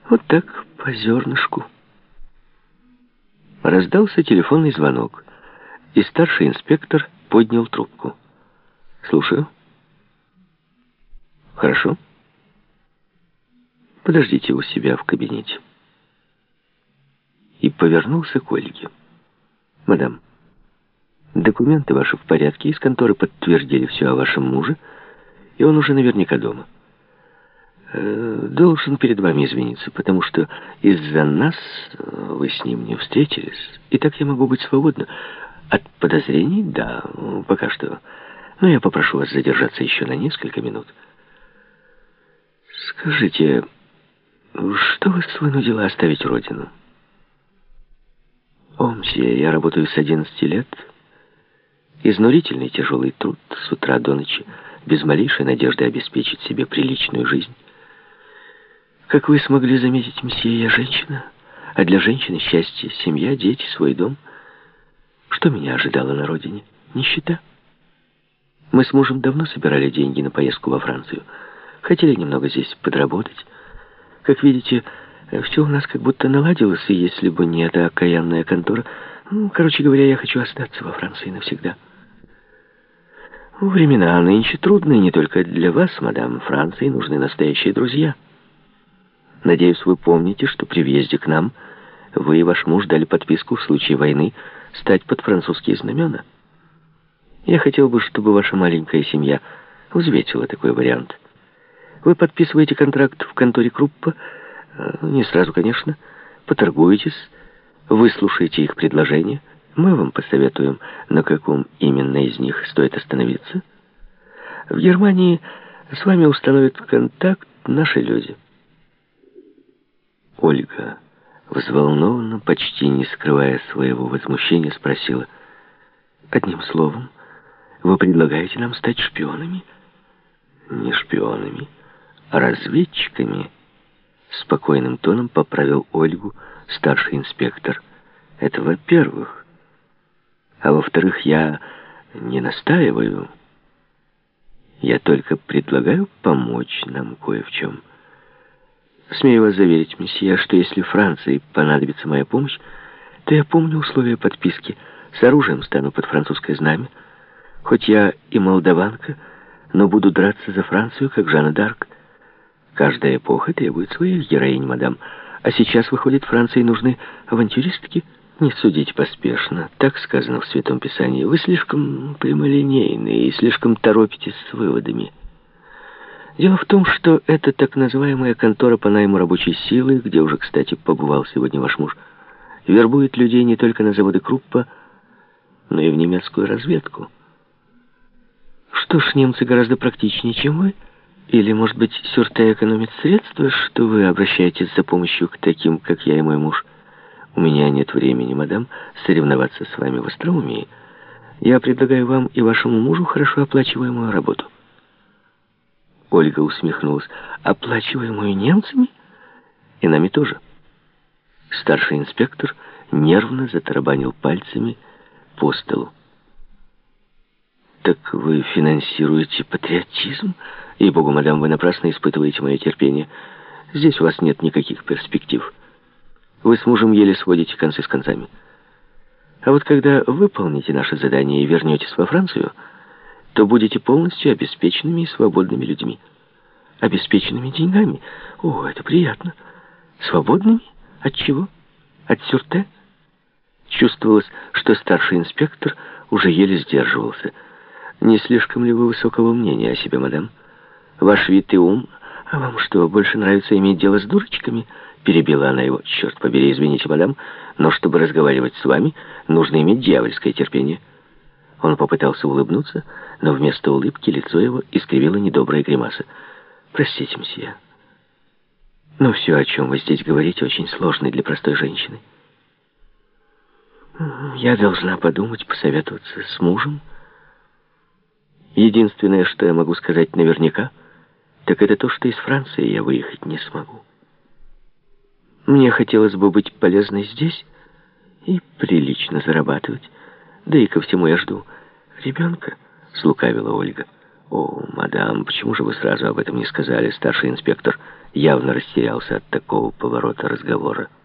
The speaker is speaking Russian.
Вот так, по зернышку. Раздался телефонный звонок, и старший инспектор поднял трубку. «Слушаю». «Хорошо. Подождите у себя в кабинете». И повернулся к Ольге. «Мадам, документы ваши в порядке, из конторы подтвердили все о вашем муже, и он уже наверняка дома. Должен перед вами извиниться, потому что из-за нас вы с ним не встретились. И так я могу быть свободна. От подозрений, да, пока что. Но я попрошу вас задержаться еще на несколько минут. Скажите, что вас вынудило оставить родину?» «О, мсье, я работаю с 11 лет. Изнурительный тяжелый труд с утра до ночи, без малейшей надежды обеспечить себе приличную жизнь. Как вы смогли заметить, мсье, я женщина, а для женщины счастье, семья, дети, свой дом. Что меня ожидало на родине? Нищета. Мы с мужем давно собирали деньги на поездку во Францию. Хотели немного здесь подработать. Как видите, все у нас как будто наладилось, и если бы не эта окаянная контора... короче говоря, я хочу остаться во Франции навсегда. Времена нынче трудные не только для вас, мадам. Франции нужны настоящие друзья. Надеюсь, вы помните, что при въезде к нам вы и ваш муж дали подписку в случае войны стать под французские знамена. Я хотел бы, чтобы ваша маленькая семья взвесила такой вариант. Вы подписываете контракт в конторе Круппа, не сразу, конечно, поторгуетесь, выслушаете их предложения. Мы вам посоветуем, на каком именно из них стоит остановиться. В Германии с вами установят контакт наши люди». Ольга, взволнованно, почти не скрывая своего возмущения, спросила: «Одним словом, вы предлагаете нам стать шпионами?» «Не шпионами, а разведчиками», — спокойным тоном поправил Ольгу старший инспектор. «Это во-первых. А во-вторых, я не настаиваю. Я только предлагаю помочь нам кое в чем. Смею вас заверить, месье, что если Франции понадобится моя помощь, то я помню условия подписки. С оружием стану под французское знамя. Хоть я и молдаванка, но буду драться за Францию, как Жанна д'Арк. Каждая эпоха требует своих героинь, мадам. А сейчас, выходит, Франции нужны авантюристки? Не судите поспешно. Так сказано в Святом Писании. Вы слишком прямолинейны и слишком торопитесь с выводами. Дело в том, что это так называемая контора по найму рабочей силы, где уже, кстати, побывал сегодня ваш муж, вербует людей не только на заводы Круппа, но и в немецкую разведку. Что ж, немцы гораздо практичнее, чем вы. Или, может быть, Сюрте экономит средства, что вы обращаетесь за помощью к таким, как я и мой муж? У меня нет времени, мадам, соревноваться с вами в остроумии. Я предлагаю вам и вашему мужу хорошо оплачиваемую работу». Ольга усмехнулась. «Оплачиваемую немцами? И нами тоже». Старший инспектор нервно затарабанил пальцами по столу. «Так вы финансируете патриотизм? Ей-богу, мадам, вы напрасно испытываете мое терпение. Здесь у вас нет никаких перспектив. Вы с мужем еле сводите концы с концами. А вот когда выполните наше задание и вернетесь во Францию, то будете полностью обеспеченными и свободными людьми. Обеспеченными деньгами? О, это приятно. Свободными? От чего? От Сюрте?» Чувствовалось, что старший инспектор уже еле сдерживался. «Не слишком ли вы высокого мнения о себе, мадам? Ваш вид и ум... А вам что, больше нравится иметь дело с дурочками?» Перебила она его. «Черт побери, извините, мадам, но чтобы разговаривать с вами, нужно иметь дьявольское терпение». Он попытался улыбнуться, но вместо улыбки лицо его искривило недобрая гримаса. «Простите, мсье, но все, о чем вы здесь говорите, очень сложно для простой женщины. Я должна подумать, посоветоваться с мужем. Единственное, что я могу сказать наверняка, так это то, что из Франции я выехать не смогу. Мне хотелось бы быть полезной здесь и прилично зарабатывать. Да и ко всему я жду ребенка», — слукавила Ольга. «О, мадам, почему же вы сразу об этом не сказали?» Старший инспектор явно растерялся от такого поворота разговора.